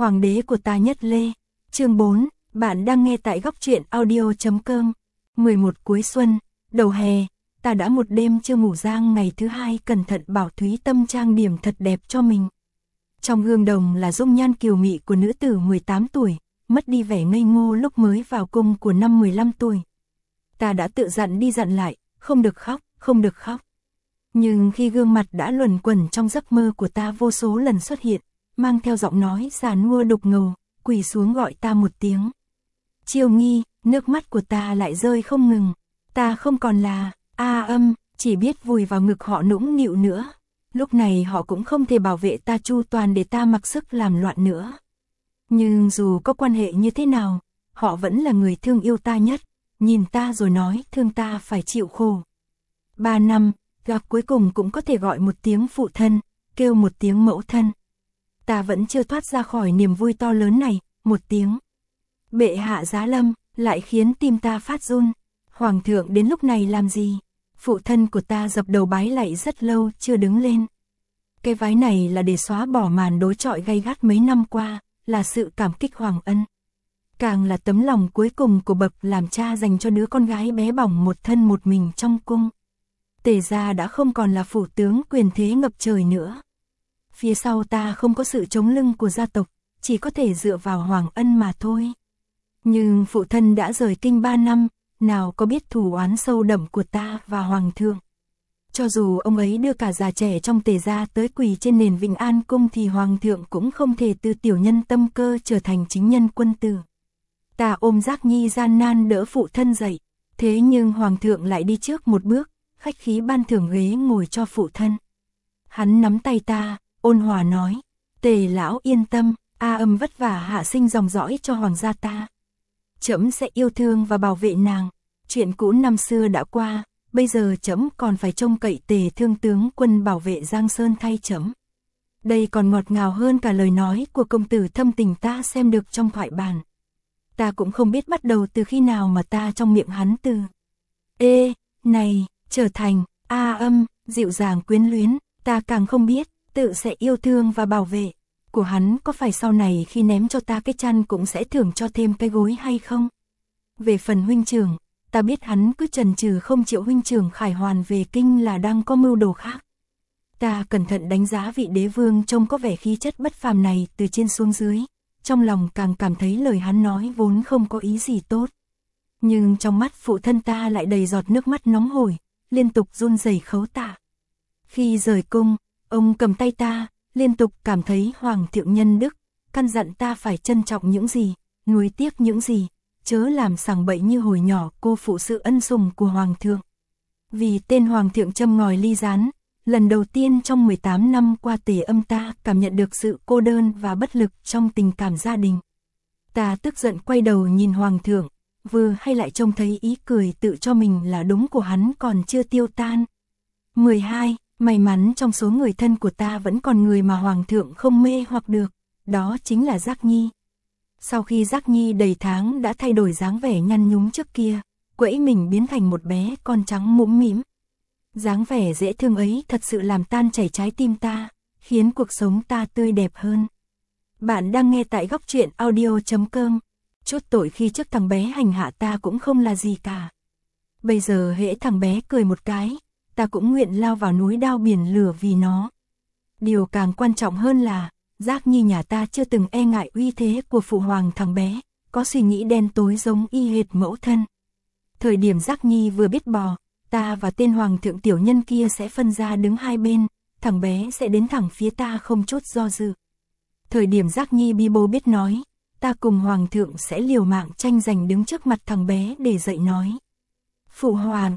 Hoàng đế của ta Nhất Lê. Chương 4, bạn đang nghe tại góc truyện audio.com. 11 cuối xuân, đầu hè, ta đã một đêm chưa ngủ, giang ngày thứ hai cẩn thận bảo Thúy Tâm trang điểm thật đẹp cho mình. Trong gương đồng là dung nhan kiều mị của nữ tử 18 tuổi, mất đi vẻ ngây ngô lúc mới vào cung của năm 15 tuổi. Ta đã tự dặn đi dặn lại, không được khóc, không được khóc. Nhưng khi gương mặt đã luẩn quẩn trong giấc mơ của ta vô số lần xuất hiện, mang theo giọng nói già nua đục ngầu, quỳ xuống gọi ta một tiếng. Chiêu Nghi, nước mắt của ta lại rơi không ngừng. Ta không còn là Âm, chỉ biết vùi vào ngực họ nũng nịu nữa. Lúc này họ cũng không thể bảo vệ ta chu toàn để ta mặc sức làm loạn nữa. Nhưng dù có quan hệ như thế nào, họ vẫn là người thương yêu ta nhất, nhìn ta rồi nói thương ta phải chịu khổ. 3 năm, gặp cuối cùng cũng có thể gọi một tiếng phụ thân, kêu một tiếng mẫu thân. Ta vẫn chưa thoát ra khỏi niềm vui to lớn này, một tiếng bệ hạ giá lâm, lại khiến tim ta phát run. Hoàng thượng đến lúc này làm gì? Phụ thân của ta dập đầu bái lạy rất lâu chưa đứng lên. Cái vái này là để xóa bỏ màn đối chọi gay gắt mấy năm qua, là sự cảm kích hoàng ân. Càng là tấm lòng cuối cùng của bậc làm cha dành cho đứa con gái bé bỏng một thân một mình trong cung. Tề gia đã không còn là phủ tướng quyền thế ngập trời nữa. Phía sau ta không có sự chống lưng của gia tộc, chỉ có thể dựa vào hoàng ân mà thôi. Nhưng phụ thân đã rời kinh 3 năm, nào có biết thù oán sâu đậm của ta và hoàng thượng. Cho dù ông ấy đưa cả già trẻ trong Tề gia tới quỳ trên nền Vĩnh An cung thì hoàng thượng cũng không thể từ tiểu nhân tâm cơ trở thành chính nhân quân tử. Ta ôm Giác Nhi gian nan đỡ phụ thân dậy, thế nhưng hoàng thượng lại đi trước một bước, khách khí ban thưởng ghế ngồi cho phụ thân. Hắn nắm tay ta, ôn hòa nói, Tề lão yên tâm, Âm vất vả hạ sinh dòng dõi cho hoàng gia ta. Trẫm sẽ yêu thương và bảo vệ nàng. Chuyện cũ năm xưa đã qua, bây giờ trẫm còn phải trông cậy Tề thương tướng quân bảo vệ Giang Sơn thay trẫm. Đây còn ngọt ngào hơn cả lời nói của công tử thâm tình ta xem được trong thoại bản. Ta cũng không biết bắt đầu từ khi nào mà ta trong miệng hắn từ này trở thành Âm, dịu dàng quyến luyến. Ta càng không biết tự sẽ yêu thương và bảo vệ của hắn có phải sau này khi ném cho ta cái chăn cũng sẽ thưởng cho thêm cái gối hay không. Về phần huynh trưởng, ta biết hắn cứ chần chừ không chịu huynh trưởng khải hoàn về kinh là đang có mưu đồ khác. Ta cẩn thận đánh giá vị đế vương trông có vẻ khí chất bất phàm này từ trên xuống dưới, trong lòng càng cảm thấy lời hắn nói vốn không có ý gì tốt. Nhưng trong mắt phụ thân ta lại đầy giọt nước mắt nóng hổi, liên tục run rẩy khấu tạ. Khi rời cung, ông cầm tay ta, liên tục cảm thấy hoàng thượng nhân đức, căn dặn ta phải trân trọng những gì, nuối tiếc những gì, chớ làm sằng bậy như hồi nhỏ cô phụ sự ân sủng của hoàng thượng. Vì tên hoàng thượng châm ngòi ly gián, lần đầu tiên trong 18 năm qua Tề Âm ta cảm nhận được sự cô đơn và bất lực trong tình cảm gia đình. Ta tức giận quay đầu nhìn hoàng thượng, vừa hay lại trông thấy ý cười tự cho mình là đúng của hắn còn chưa tiêu tan. 12. May mắn trong số người thân của ta vẫn còn người mà hoàng thượng không mê hoặc được, đó chính là Giác Nhi. Sau khi Giác Nhi đầy tháng đã thay đổi dáng vẻ nhăn nhúm trước kia, quẫy mình biến thành một bé con trắng mũm mĩm. Dáng vẻ dễ thương ấy thật sự làm tan chảy trái tim ta, khiến cuộc sống ta tươi đẹp hơn. Bạn đang nghe tại góc truyện audio.com. Chút tội khi trước thằng bé hành hạ ta cũng không là gì cả. Bây giờ hễ thằng bé cười một cái, ta cũng nguyện lao vào núi đao biển lửa vì nó. Điều càng quan trọng hơn là, Giác Nhi nhà ta chưa từng e ngại uy thế của phụ hoàng thằng bé, có suy nghĩ đen tối giống y hệt mẫu thân. Thời điểm Giác Nhi vừa biết bò, ta và tên hoàng thượng tiểu nhân kia sẽ phân ra đứng hai bên, thằng bé sẽ đến thẳng phía ta không chút do dự. Thời điểm Giác Nhi bi bô biết nói, ta cùng hoàng thượng sẽ liều mạng tranh giành đứng trước mặt thằng bé để dạy nói. Phụ hoàng,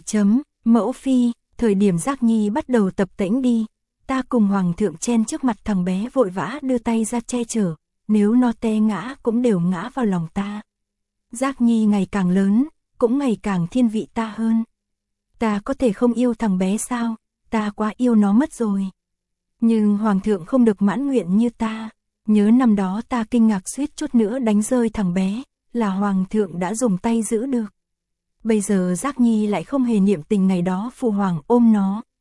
mẫu phi, thời điểm Giác Nhi bắt đầu tập tễnh đi, ta cùng hoàng thượng chen trước mặt thằng bé vội vã đưa tay ra che chở, nếu nó té ngã cũng đều ngã vào lòng ta. Giác Nhi ngày càng lớn, cũng ngày càng thiên vị ta hơn. Ta có thể không yêu thằng bé sao, ta quá yêu nó mất rồi. Nhưng hoàng thượng không được mãn nguyện như ta, nhớ năm đó ta kinh ngạc suýt chút nữa đánh rơi thằng bé, là hoàng thượng đã dùng tay giữ được. Bây giờ Giác Nhi lại không hề niệm tình ngày đó phụ hoàng ôm nó.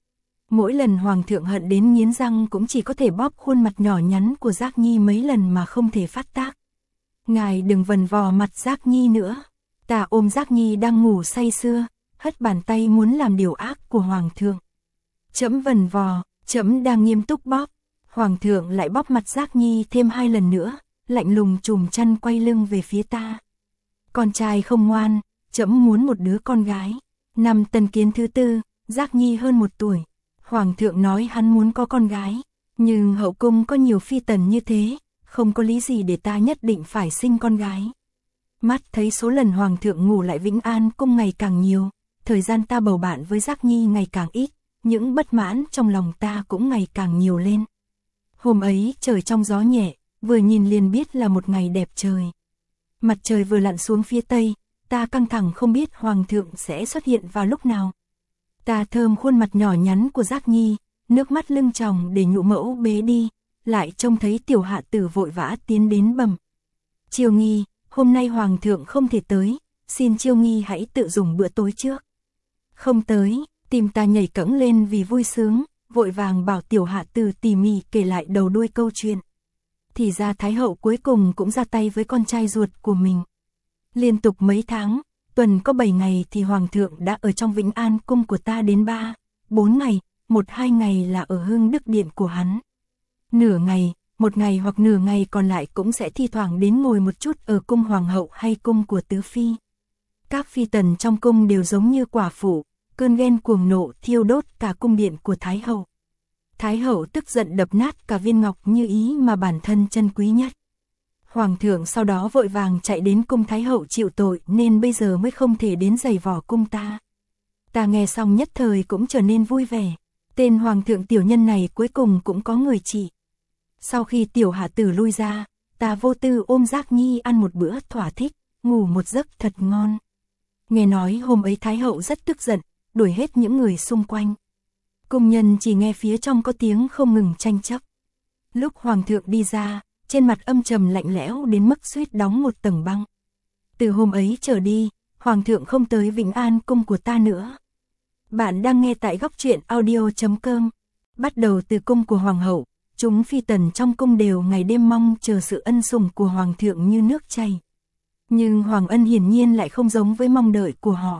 Mỗi lần hoàng thượng hận đến nghiến răng cũng chỉ có thể bóp khuôn mặt nhỏ nhắn của Giác Nhi mấy lần mà không thể phát tác. Ngài đừng vần vò mặt Giác Nhi nữa. Ta ôm Giác Nhi đang ngủ say sưa, hất bàn tay muốn làm điều ác của hoàng thượng. Trẫm vần vò, trẫm đang nghiêm túc bóp. Hoàng thượng lại bóp mặt Giác Nhi thêm 2 lần nữa, lạnh lùng chùm chăn quay lưng về phía ta. Con trai không ngoan, trẫm muốn một đứa con gái. Năm Tân Kiến thứ 4, Giác Nhi hơn 1 tuổi. Hoàng thượng nói hắn muốn có con gái, nhưng hậu cung có nhiều phi tần như thế, không có lý gì để ta nhất định phải sinh con gái. Mắt thấy số lần hoàng thượng ngủ lại Vĩnh An cung ngày càng nhiều, thời gian ta bầu bạn với Giác Nhi ngày càng ít, những bất mãn trong lòng ta cũng ngày càng nhiều lên. Hôm ấy trời trong gió nhẹ, vừa nhìn liền biết là một ngày đẹp trời. Mặt trời vừa lặn xuống phía tây, ta căng thẳng không biết hoàng thượng sẽ xuất hiện vào lúc nào. Ta thơm khuôn mặt nhỏ nhắn của Giác Nhi, nước mắt lưng tròng để nhũ mẫu bế đi, lại trông thấy tiểu hạ tử vội vã tiến đến bẩm. Chiêu Nghi, hôm nay hoàng thượng không thể tới, xin Chiêu Nghi hãy tự dùng bữa tối trước. Không tới, tim ta nhảy cẫng lên vì vui sướng, vội vàng bảo tiểu hạ tử tỉ mỉ kể lại đầu đuôi câu chuyện. Thì ra Thái hậu cuối cùng cũng ra tay với con trai ruột của mình. Liên tục mấy tháng, tuần có 7 ngày thì hoàng thượng đã ở trong Vĩnh An cung của ta đến 3, 4 ngày, 1-2 ngày là ở Hưng Đức Điện của hắn. Nửa ngày, 1 ngày hoặc nửa ngày còn lại cũng sẽ thi thoảng đến ngồi một chút ở cung hoàng hậu hay cung của tứ phi. Các phi tần trong cung đều giống như quả phụ, cơn ghen cuồng nộ thiêu đốt cả cung điện của Thái hậu. Thái hậu tức giận đập nát cả viên ngọc như ý mà bản thân chân quý nhất. Hoàng thượng sau đó vội vàng chạy đến cung Thái hậu chịu tội nên bây giờ mới không thể đến giày vò cung ta. Ta nghe xong nhất thời cũng trở nên vui vẻ. Tên hoàng thượng tiểu nhân này cuối cùng cũng có người trị. Sau khi tiểu hạ tử lui ra, ta vô tư ôm Giác Nhi ăn một bữa thỏa thích, ngủ một giấc thật ngon. Nghe nói hôm ấy Thái hậu rất tức giận, đuổi hết những người xung quanh. Cung nhân chỉ nghe phía trong có tiếng không ngừng tranh chấp. Lúc hoàng thượng đi ra, trên mặt âm trầm lạnh lẽo đến mức suýt đóng một tầng băng. Từ hôm ấy trở đi, hoàng thượng không tới Vĩnh An cung của ta nữa. Bạn đang nghe tại góc truyện audio.com. Bắt đầu từ cung của hoàng hậu, chúng phi tần trong cung đều ngày đêm mong chờ sự ân sủng của hoàng thượng như nước chảy. Nhưng hoàng ân hiển nhiên lại không giống với mong đợi của họ.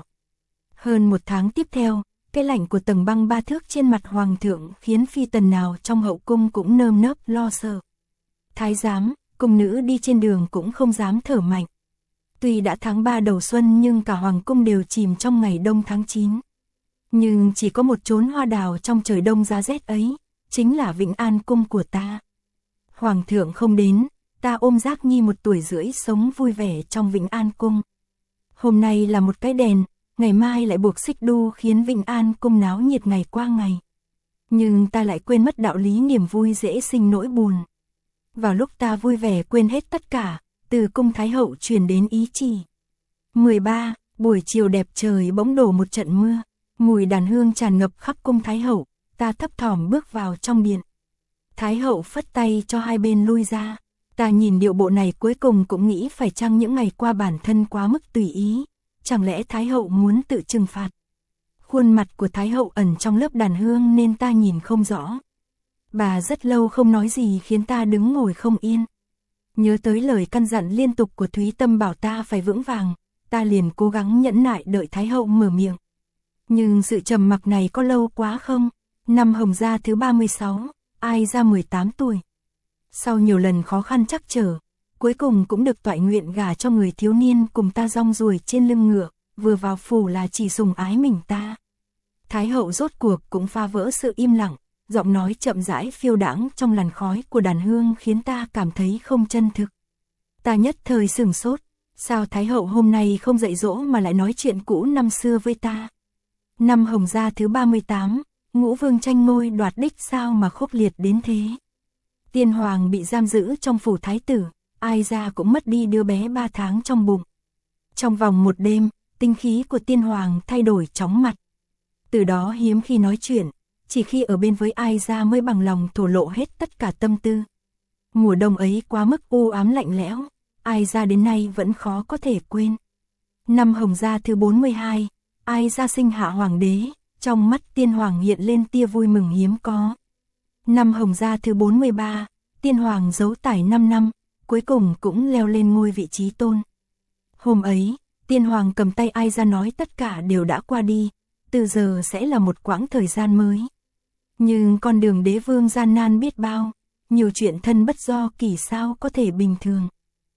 Hơn 1 tháng tiếp theo, cái lạnh của tầng băng 3 thước trên mặt hoàng thượng khiến phi tần nào trong hậu cung cũng nơm nớp lo sợ. Thái giám, cung nữ đi trên đường cũng không dám thở mạnh. Tuy đã tháng 3 đầu xuân nhưng cả hoàng cung đều chìm trong ngày đông tháng 9. Nhưng chỉ có một chốn hoa đào trong trời đông giá rét ấy, chính là Vĩnh An cung của ta. Hoàng thượng không đến, ta ôm Giác Nhi 1 tuổi rưỡi sống vui vẻ trong Vĩnh An cung. Hôm nay là một cái đèn, ngày mai lại buộc xích đu khiến Vĩnh An cung náo nhiệt ngày qua ngày. Nhưng ta lại quên mất đạo lý niềm vui dễ sinh nỗi buồn. Vào lúc ta vui vẻ quên hết tất cả, từ cung Thái hậu truyền đến ý chỉ. 13. Buổi chiều đẹp trời bỗng đổ một trận mưa, mùi đàn hương tràn ngập khắp cung Thái hậu, ta thấp thỏm bước vào trong điện. Thái hậu phất tay cho hai bên lui ra, ta nhìn điệu bộ này cuối cùng cũng nghĩ phải chăng những ngày qua bản thân quá mức tùy ý, chẳng lẽ Thái hậu muốn tự trừng phạt. Khuôn mặt của Thái hậu ẩn trong lớp đàn hương nên ta nhìn không rõ. Bà rất lâu không nói gì khiến ta đứng ngồi không yên. Nhớ tới lời căn dặn liên tục của Thúy Tâm bảo ta phải vững vàng, ta liền cố gắng nhẫn nại đợi Thái hậu mở miệng. Nhưng sự trầm mặc này có lâu quá không? Năm Hồng Gia thứ 36, Ai Gia 18 tuổi. Sau nhiều lần khó khăn trắc trở, cuối cùng cũng được toại nguyện gả cho người thiếu niên cùng ta rong ruổi trên lưng ngựa, vừa vào phủ là chỉ sùng ái mình ta. Thái hậu rốt cuộc cũng phá vỡ sự im lặng, giọng nói chậm rãi phiêu đãng trong làn khói của đàn hương khiến ta cảm thấy không chân thực. Ta nhất thời sửng sốt, sao Thái hậu hôm nay không dạy dỗ mà lại nói chuyện cũ năm xưa với ta? Năm Hồng Gia thứ 38, Ngũ Vương tranh ngôi đoạt đích sao mà khốc liệt đến thế? Tiên hoàng bị giam giữ trong phủ thái tử, Ai Gia cũng mất đi đứa bé 3 tháng trong bụng. Trong vòng một đêm, tinh khí của tiên hoàng thay đổi chóng mặt. Từ đó hiếm khi nói chuyện, chỉ khi ở bên với Ai Gia mới bằng lòng thổ lộ hết tất cả tâm tư. Mùa đông ấy quá mức u ám lạnh lẽo, Ai Gia đến nay vẫn khó có thể quên. Năm Hồng Gia thứ 42, Ai Gia sinh hạ hoàng đế, trong mắt tiên hoàng hiện lên tia vui mừng hiếm có. Năm Hồng Gia thứ 43, tiên hoàng giấu tải 5 năm, cuối cùng cũng leo lên ngôi vị trí tôn. Hôm ấy, tiên hoàng cầm tay Ai ra nói tất cả đều đã qua đi, từ giờ sẽ là một quãng thời gian mới. Nhưng con đường đế vương gian nan biết bao, nhiều chuyện thân bất do kỳ sao có thể bình thường.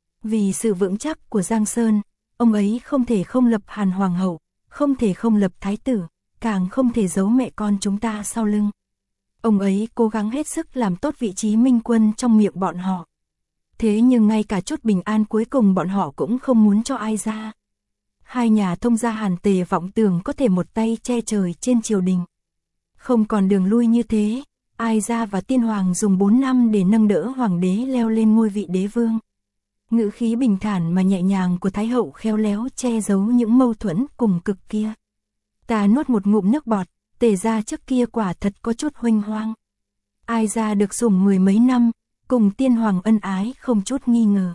Vì sự vững chắc của Giang Sơn, ông ấy không thể không lập Hàn Hoàng hậu, không thể không lập thái tử, càng không thể giấu mẹ con chúng ta sau lưng. Ông ấy cố gắng hết sức làm tốt vị trí minh quân trong miệng bọn họ. Thế nhưng ngay cả chút bình an cuối cùng bọn họ cũng không muốn cho Ai ra. Hai nhà thông gia Hàn Tề vọng tưởng có thể một tay che trời trên triều đình. Không còn đường lui như thế, Ai ra và tiên hoàng dùng 4 năm để nâng đỡ hoàng đế leo lên ngôi vị đế vương. Ngữ khí bình thản mà nhẹ nhàng của Thái hậu khéo léo che giấu những mâu thuẫn cùng cực kia. Ta nuốt một ngụm nước bọt, Tề gia trước kia quả thật có chút huênh hoang. Ai ra được sủng 10 mấy năm, cùng tiên hoàng ân ái không chút nghi ngờ.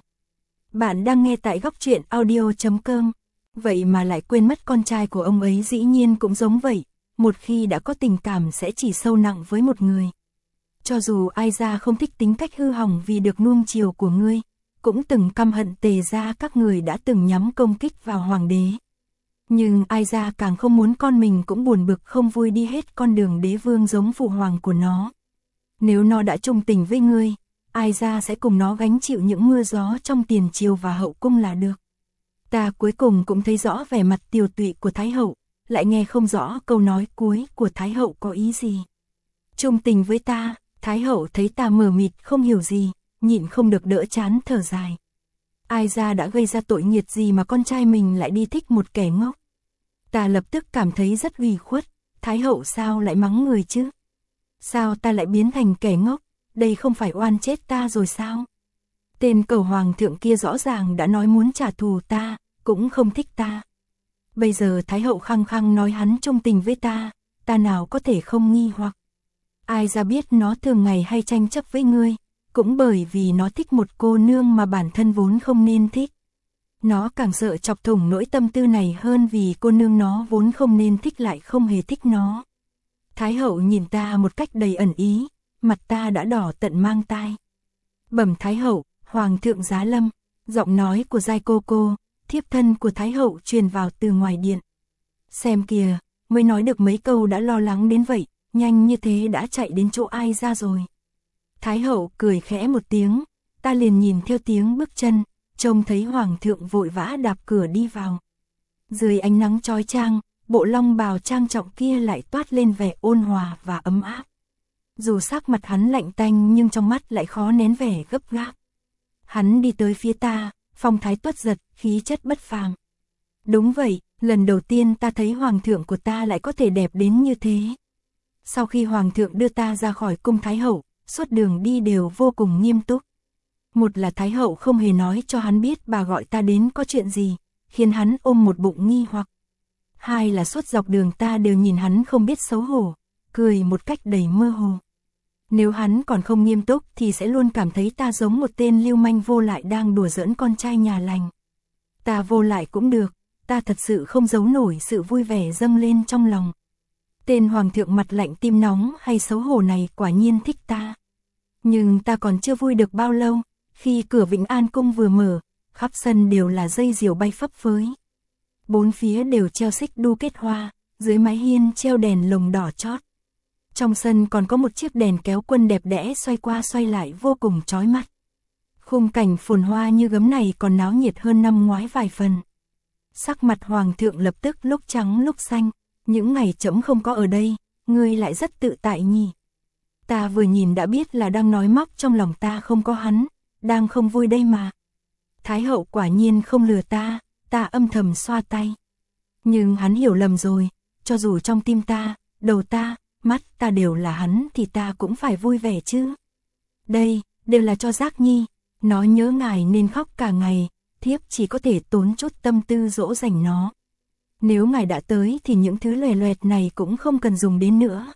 Bạn đang nghe tại góc truyện audio.com. Vậy mà lại quên mất con trai của ông ấy dĩ nhiên cũng giống vậy, một khi đã có tình cảm sẽ chỉ sâu nặng với một người. Cho dù Ai ra không thích tính cách hư hỏng vì được nuông chiều của ngươi, cũng từng căm hận Tề gia các người đã từng nhắm công kích vào hoàng đế. Nhưng Ai ra càng không muốn con mình cũng buồn bực không vui đi hết con đường đế vương giống phụ hoàng của nó. Nếu nó đã trung tình với ngươi, Ai ra sẽ cùng nó gánh chịu những mưa gió trong tiền triều và hậu cung là được. Ta cuối cùng cũng thấy rõ vẻ mặt tiều tụy của Thái hậu, lại nghe không rõ câu nói cuối của Thái hậu có ý gì. Trung tình với ta, Thái hậu thấy ta mờ mịt không hiểu gì, nhịn không được đỡ chán thở dài. Ai ra đã gây ra tội nghiệt gì mà con trai mình lại đi thích một kẻ ngốc. Ta lập tức cảm thấy rất ủy khuất, Thái hậu sao lại mắng người chứ? Sao ta lại biến thành kẻ ngốc, đây không phải oan chết ta rồi sao? Tên cầu hoàng thượng kia rõ ràng đã nói muốn trả thù ta, cũng không thích ta. Bây giờ Thái hậu khăng khăng nói hắn trung tình với ta nào có thể không nghi hoặc. Ai ra biết nó thường ngày hay tranh chấp với ngươi, cũng bởi vì nó thích một cô nương mà bản thân vốn không nên thích. Nó càng sợ chọc thủng nỗi tâm tư này hơn vì cô nương nó vốn không nên thích lại không hề thích nó. Thái hậu nhìn ta một cách đầy ẩn ý, mặt ta đã đỏ tận mang tai. Bẩm Thái hậu, Hoàng thượng giá lâm, giọng nói của Giai cô, thiếp thân của Thái hậu truyền vào từ ngoài điện. Xem kìa, mới nói được mấy câu đã lo lắng đến vậy, nhanh như thế đã chạy đến chỗ Ai ra rồi. Thái hậu cười khẽ một tiếng, ta liền nhìn theo tiếng bước chân, trông thấy Hoàng thượng vội vã đạp cửa đi vào. Dưới ánh nắng chói chang, bộ long bào trang trọng kia lại toát lên vẻ ôn hòa và ấm áp. Dù sắc mặt hắn lạnh tanh nhưng trong mắt lại khó nén vẻ gấp gáp. Hắn đi tới phía ta, phong thái tuất giật, khí chất bất phàm. Đúng vậy, lần đầu tiên ta thấy hoàng thượng của ta lại có thể đẹp đến như thế. Sau khi hoàng thượng đưa ta ra khỏi cung Thái hậu, suốt đường đi đều vô cùng nghiêm túc. Một là Thái hậu không hề nói cho hắn biết bà gọi ta đến có chuyện gì, khiến hắn ôm một bụng nghi hoặc. Hai là suốt dọc đường ta đều nhìn hắn không biết xấu hổ, cười một cách đầy mơ hồ. Nếu hắn còn không nghiêm túc thì sẽ luôn cảm thấy ta giống một tên lưu manh vô lại đang đùa giỡn con trai nhà lành. Ta vô lại cũng được, ta thật sự không giấu nổi sự vui vẻ dâng lên trong lòng. Tên hoàng thượng mặt lạnh tim nóng hay xấu hổ này quả nhiên thích ta. Nhưng ta còn chưa vui được bao lâu, khi cửa Vĩnh An cung vừa mở, khắp sân đều là dây diều bay phấp phới. Bốn phía đều treo xích đu kết hoa, dưới mái hiên treo đèn lồng đỏ chót. Trong sân còn có một chiếc đèn kéo quân đẹp đẽ xoay qua xoay lại vô cùng chói mắt. Khung cảnh phồn hoa như gấm này còn náo nhiệt hơn năm ngoái vài phần. Sắc mặt hoàng thượng lập tức lúc trắng lúc xanh, những ngày trẫm không có ở đây, ngươi lại rất tự tại nhỉ. Ta vừa nhìn đã biết là đang nói móc trong lòng ta không có hắn, đang không vui đây mà. Thái hậu quả nhiên không lừa ta âm thầm xoa tay. Nhưng hắn hiểu lầm rồi, cho dù trong tim ta, đầu ta, mắt ta đều là hắn thì ta cũng phải vui vẻ chứ. Đây, đều là cho Giác Nhi, nó nhớ ngài nên khóc cả ngày, thiếp chỉ có thể tốn chút tâm tư dỗ dành nó. Nếu ngài đã tới thì những thứ lòe loẹt này cũng không cần dùng đến nữa.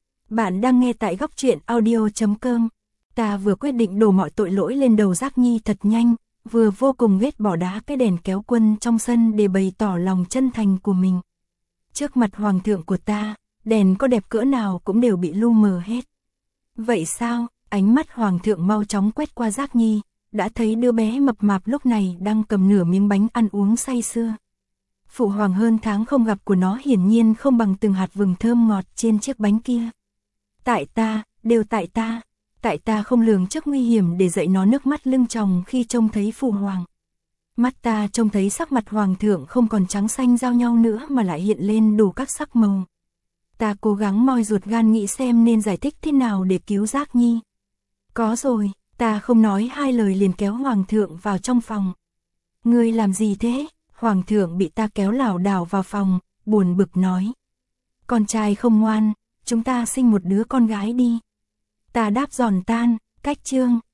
Bạn đang nghe tại góc truyện audio.com. Ta vừa quyết định đổ mọi tội lỗi lên đầu Giác Nhi thật nhanh, vừa vô cùng ghét bỏ đá cái đèn kéo quân trong sân để bày tỏ lòng chân thành của mình. Trước mặt hoàng thượng của ta, đèn có đẹp cỡ nào cũng đều bị lu mờ hết. Vậy sao? Ánh mắt hoàng thượng mau chóng quét qua Giác Nhi, đã thấy đứa bé mập mạp lúc này đang cầm nửa miếng bánh ăn uống say sưa. Phụ hoàng hơn tháng không gặp của nó hiển nhiên không bằng từng hạt vừng thơm ngọt trên chiếc bánh kia. Tại ta, đều tại ta không lường trước nguy hiểm để dạy nó, nước mắt lưng tròng khi trông thấy phụ hoàng. Mắt ta trông thấy sắc mặt hoàng thượng không còn trắng xanh giao nhau nữa mà lại hiện lên đủ các sắc màu. Ta cố gắng moi ruột gan nghĩ xem nên giải thích thế nào để cứu Giác Nhi. Có rồi, ta không nói hai lời liền kéo hoàng thượng vào trong phòng. Ngươi làm gì thế? Hoàng thượng bị ta kéo lảo đảo vào phòng, buồn bực nói. Con trai không ngoan, chúng ta sinh một đứa con gái đi. Ta đáp giòn tan, cách chương.